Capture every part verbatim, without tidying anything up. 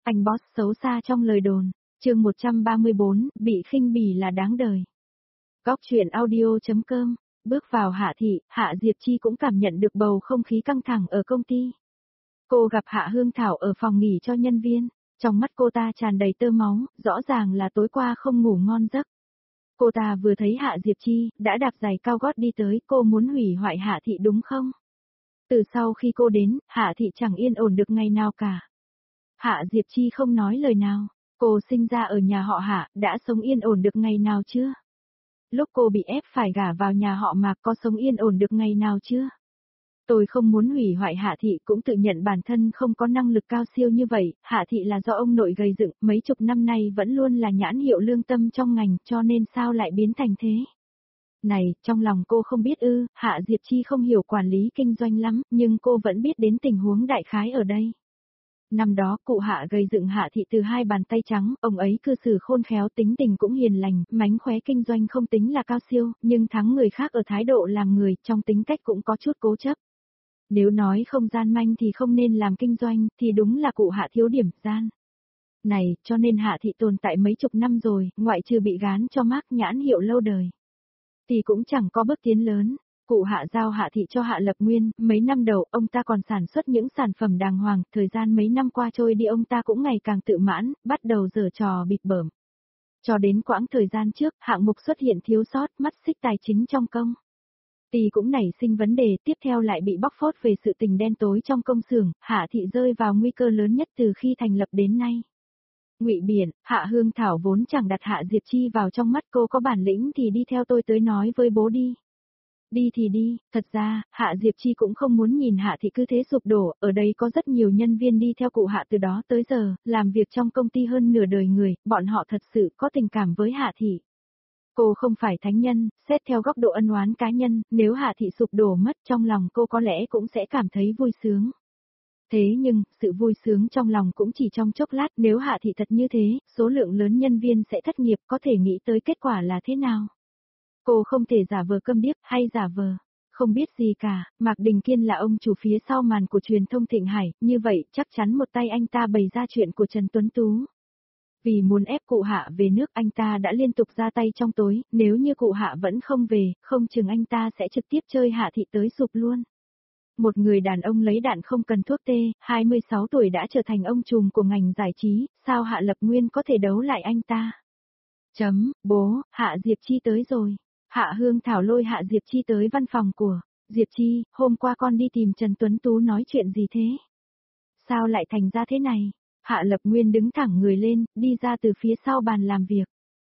Anh boss xấu xa trong lời đồn, chương một trăm ba mươi bốn, bị khinh bỉ là đáng đời. Góc truyện audio.com, bước vào Hạ Thị, Hạ Diệp Chi cũng cảm nhận được bầu không khí căng thẳng ở công ty. Cô gặp Hạ Hương Thảo ở phòng nghỉ cho nhân viên, trong mắt cô ta tràn đầy tơ máu, rõ ràng là tối qua không ngủ ngon giấc. Cô ta vừa thấy Hạ Diệp Chi, đã đạp giày cao gót đi tới, cô muốn hủy hoại Hạ Thị đúng không? Từ sau khi cô đến, Hạ Thị chẳng yên ổn được ngày nào cả. Hạ Diệp Chi không nói lời nào, cô sinh ra ở nhà họ Hạ, đã sống yên ổn được ngày nào chưa? Lúc cô bị ép phải gả vào nhà họ Mạc có sống yên ổn được ngày nào chưa? Tôi không muốn hủy hoại Hạ Thị, cũng tự nhận bản thân không có năng lực cao siêu như vậy, Hạ Thị là do ông nội gây dựng, mấy chục năm nay vẫn luôn là nhãn hiệu lương tâm trong ngành, cho nên sao lại biến thành thế? Này, trong lòng cô không biết ư, Hạ Diệp Chi không hiểu quản lý kinh doanh lắm, nhưng cô vẫn biết đến tình huống đại khái ở đây. Năm đó, cụ Hạ gây dựng Hạ Thị từ hai bàn tay trắng, ông ấy cư xử khôn khéo, tính tình cũng hiền lành, mánh khóe kinh doanh không tính là cao siêu, nhưng thắng người khác ở thái độ làm người, trong tính cách cũng có chút cố chấp. Nếu nói không gian manh thì không nên làm kinh doanh, thì đúng là cụ Hạ thiếu điểm gian. Này, cho nên Hạ Thị tồn tại mấy chục năm rồi, ngoại trừ bị gán cho mác nhãn hiệu lâu đời, thì cũng chẳng có bước tiến lớn. Cụ Hạ giao Hạ Thị cho Hạ Lập Nguyên, mấy năm đầu ông ta còn sản xuất những sản phẩm đàng hoàng, thời gian mấy năm qua trôi đi ông ta cũng ngày càng tự mãn, bắt đầu giở trò bịp bợm. Cho đến quãng thời gian trước, hạng mục xuất hiện thiếu sót, mắt xích tài chính trong công ty cũng nảy sinh vấn đề, tiếp theo lại bị bóc phốt về sự tình đen tối trong công xưởng, Hạ Thị rơi vào nguy cơ lớn nhất từ khi thành lập đến nay. Ngụy Biển, Hạ Hương Thảo vốn chẳng đặt Hạ Diệp Chi vào trong mắt, cô có bản lĩnh thì đi theo tôi tới nói với bố đi. Đi thì đi, thật ra, Hạ Diệp Chi cũng không muốn nhìn Hạ Thị cứ thế sụp đổ, ở đây có rất nhiều nhân viên đi theo cụ Hạ từ đó tới giờ, làm việc trong công ty hơn nửa đời người, bọn họ thật sự có tình cảm với Hạ Thị. Cô không phải thánh nhân, xét theo góc độ ân oán cá nhân, nếu Hạ Thị sụp đổ mất trong lòng cô có lẽ cũng sẽ cảm thấy vui sướng. Thế nhưng, sự vui sướng trong lòng cũng chỉ trong chốc lát, nếu Hạ Thị thật như thế, số lượng lớn nhân viên sẽ thất nghiệp, có thể nghĩ tới kết quả là thế nào? Cô không thể giả vờ câm điếc hay giả vờ không biết gì cả, Mạc Đình Kiên là ông chủ phía sau màn của truyền thông Thịnh Hải, như vậy chắc chắn một tay anh ta bày ra chuyện của Trần Tuấn Tú. Vì muốn ép cụ Hạ về nước anh ta đã liên tục ra tay trong tối, nếu như cụ Hạ vẫn không về, không chừng anh ta sẽ trực tiếp chơi Hạ Thị tới sụp luôn. Một người đàn ông lấy đạn không cần thuốc tê, hai mươi sáu tuổi đã trở thành ông trùm của ngành giải trí, sao Hạ Lập Nguyên có thể đấu lại anh ta? Chấm, bố, Hạ Diệp Chi tới rồi. Hạ Hương Thảo lôi Hạ Diệp Chi tới văn phòng của Diệp Chi, hôm qua con đi tìm Trần Tuấn Tú nói chuyện gì thế? Sao lại thành ra thế này? Hạ Lập Nguyên đứng thẳng người lên, đi ra từ phía sau bàn làm việc.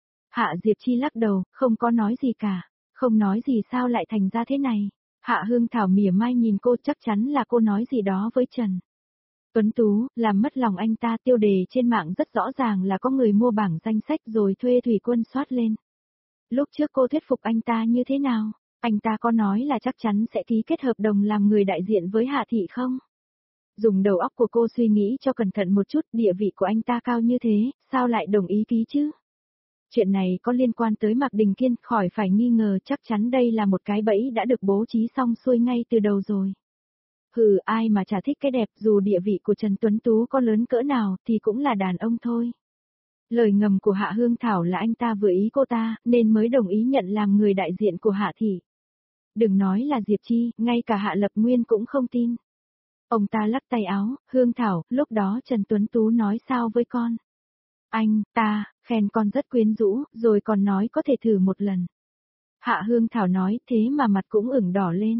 Hạ Diệp Chi lắc đầu, không có nói gì cả. Không nói gì sao lại thành ra thế này? Hạ Hương Thảo mỉa mai nhìn cô, chắc chắn là cô nói gì đó với Trần Tuấn Tú, làm mất lòng anh ta. Tiêu đề trên mạng rất rõ ràng là có người mua bảng danh sách rồi thuê thủy quân soát lên. Lúc trước cô thuyết phục anh ta như thế nào? Anh ta có nói là chắc chắn sẽ ký kết hợp đồng làm người đại diện với Hạ Thị không? Dùng đầu óc của cô suy nghĩ cho cẩn thận một chút, địa vị của anh ta cao như thế, sao lại đồng ý ký chứ? Chuyện này có liên quan tới Mạc Đình Kiên, khỏi phải nghi ngờ, chắc chắn đây là một cái bẫy đã được bố trí xong xuôi ngay từ đầu rồi. Hừ, ai mà chả thích cái đẹp, dù địa vị của Trần Tuấn Tú có lớn cỡ nào thì cũng là đàn ông thôi. Lời ngầm của Hạ Hương Thảo là anh ta vừa ý cô ta, nên mới đồng ý nhận làm người đại diện của Hạ Thị. Đừng nói là Diệp Chi, ngay cả Hạ Lập Nguyên cũng không tin. Ông ta lắc tay áo, Hương Thảo, lúc đó Trần Tuấn Tú nói sao với con? Anh, ta, khen con rất quyến rũ, rồi còn nói có thể thử một lần. Hạ Hương Thảo nói, thế mà mặt cũng ửng đỏ lên.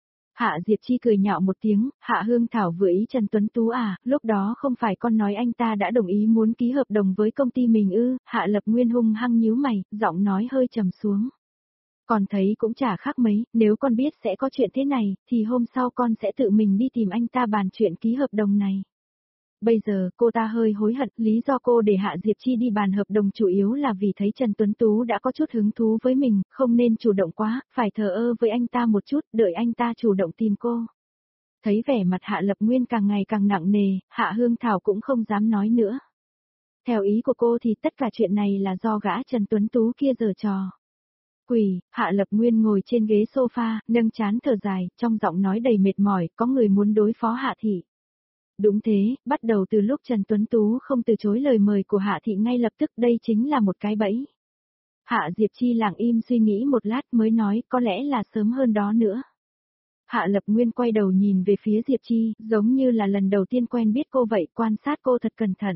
Hạ Diệp Chi cười nhạo một tiếng, Hạ Hương Thảo vừa ý Trần Tuấn Tú à, lúc đó không phải con nói anh ta đã đồng ý muốn ký hợp đồng với công ty mình ư? Hạ Lập Nguyên hung hăng nhíu mày, giọng nói hơi trầm xuống. Con thấy cũng chả khác mấy, nếu con biết sẽ có chuyện thế này, thì hôm sau con sẽ tự mình đi tìm anh ta bàn chuyện ký hợp đồng này. Bây giờ, cô ta hơi hối hận, lý do cô để Hạ Diệp Chi đi bàn hợp đồng chủ yếu là vì thấy Trần Tuấn Tú đã có chút hứng thú với mình, không nên chủ động quá, phải thờ ơ với anh ta một chút, đợi anh ta chủ động tìm cô. Thấy vẻ mặt Hạ Lập Nguyên càng ngày càng nặng nề, Hạ Hương Thảo cũng không dám nói nữa. Theo ý của cô thì tất cả chuyện này là do gã Trần Tuấn Tú kia giở trò. Quỷ, Hạ Lập Nguyên ngồi trên ghế sofa, nâng trán thở dài, trong giọng nói đầy mệt mỏi, có người muốn đối phó Hạ Thị. Đúng thế, bắt đầu từ lúc Trần Tuấn Tú không từ chối lời mời của Hạ Thị ngay lập tức đây chính là một cái bẫy. Hạ Diệp Chi lặng im suy nghĩ một lát mới nói có lẽ là sớm hơn đó nữa. Hạ Lập Nguyên quay đầu nhìn về phía Diệp Chi, giống như là lần đầu tiên quen biết cô vậy, quan sát cô thật cẩn thận.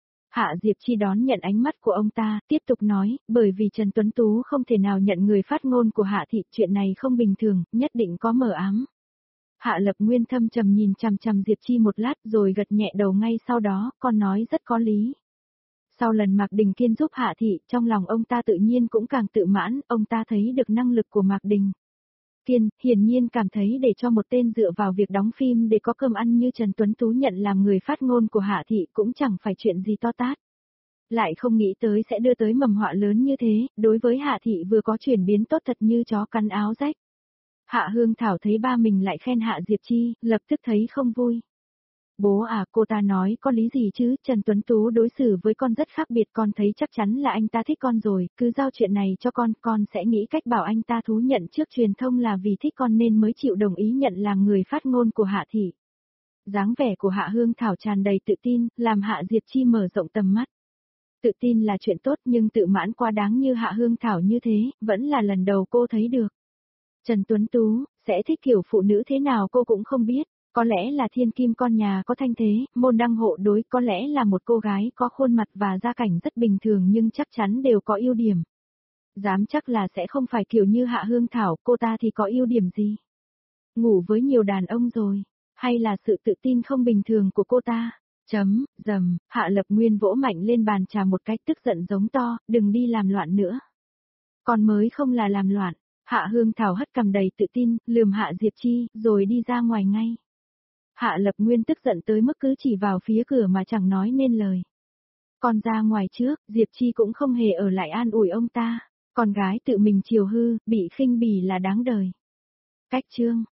Hạ Diệp Chi đón nhận ánh mắt của ông ta, tiếp tục nói, bởi vì Trần Tuấn Tú không thể nào nhận người phát ngôn của Hạ Thị, chuyện này không bình thường, nhất định có mờ ám. Hạ Lập Nguyên thâm trầm nhìn chằm chằm Diệp Chi một lát rồi gật nhẹ đầu ngay sau đó, con nói rất có lý. Sau lần Mạc Đình Kiên giúp Hạ Thị, trong lòng ông ta tự nhiên cũng càng tự mãn, ông ta thấy được năng lực của Mạc Đình Kiên, hiển nhiên cảm thấy để cho một tên dựa vào việc đóng phim để có cơm ăn như Trần Tuấn Tú nhận làm người phát ngôn của Hạ Thị cũng chẳng phải chuyện gì to tát. Lại không nghĩ tới sẽ đưa tới mầm họa lớn như thế, đối với Hạ Thị vừa có chuyển biến tốt thật như chó cắn áo rách. Hạ Hương Thảo thấy ba mình lại khen Hạ Diệp Chi, lập tức thấy không vui. Bố à, cô ta nói có lý gì chứ, Trần Tuấn Tú đối xử với con rất khác biệt, con thấy chắc chắn là anh ta thích con rồi, cứ giao chuyện này cho con, con sẽ nghĩ cách bảo anh ta thú nhận trước truyền thông là vì thích con nên mới chịu đồng ý nhận làm người phát ngôn của Hạ Thị. Dáng vẻ của Hạ Hương Thảo tràn đầy tự tin, làm Hạ Diệp Chi mở rộng tầm mắt. Tự tin là chuyện tốt nhưng tự mãn quá đáng như Hạ Hương Thảo như thế, vẫn là lần đầu cô thấy được. Trần Tuấn Tú, sẽ thích kiểu phụ nữ thế nào cô cũng không biết. Có lẽ là thiên kim con nhà có thanh thế, môn đăng hộ đối, có lẽ là một cô gái có khuôn mặt và gia cảnh rất bình thường nhưng chắc chắn đều có ưu điểm. Dám chắc là sẽ không phải kiểu như Hạ Hương Thảo, cô ta thì có ưu điểm gì? Ngủ với nhiều đàn ông rồi, hay là sự tự tin không bình thường của cô ta? Chấm, dầm, Hạ Lập Nguyên vỗ mạnh lên bàn trà một cách tức giận giống to, đừng đi làm loạn nữa. Còn mới không là làm loạn, Hạ Hương Thảo hất cằm đầy tự tin, lườm Hạ Diệp Chi, rồi đi ra ngoài ngay. Hạ Lập Nguyên tức giận tới mức cứ chỉ vào phía cửa mà chẳng nói nên lời. Còn ra ngoài trước, Diệp Chi cũng không hề ở lại an ủi ông ta. Con gái tự mình chiều hư, bị khinh bỉ là đáng đời. Cách chương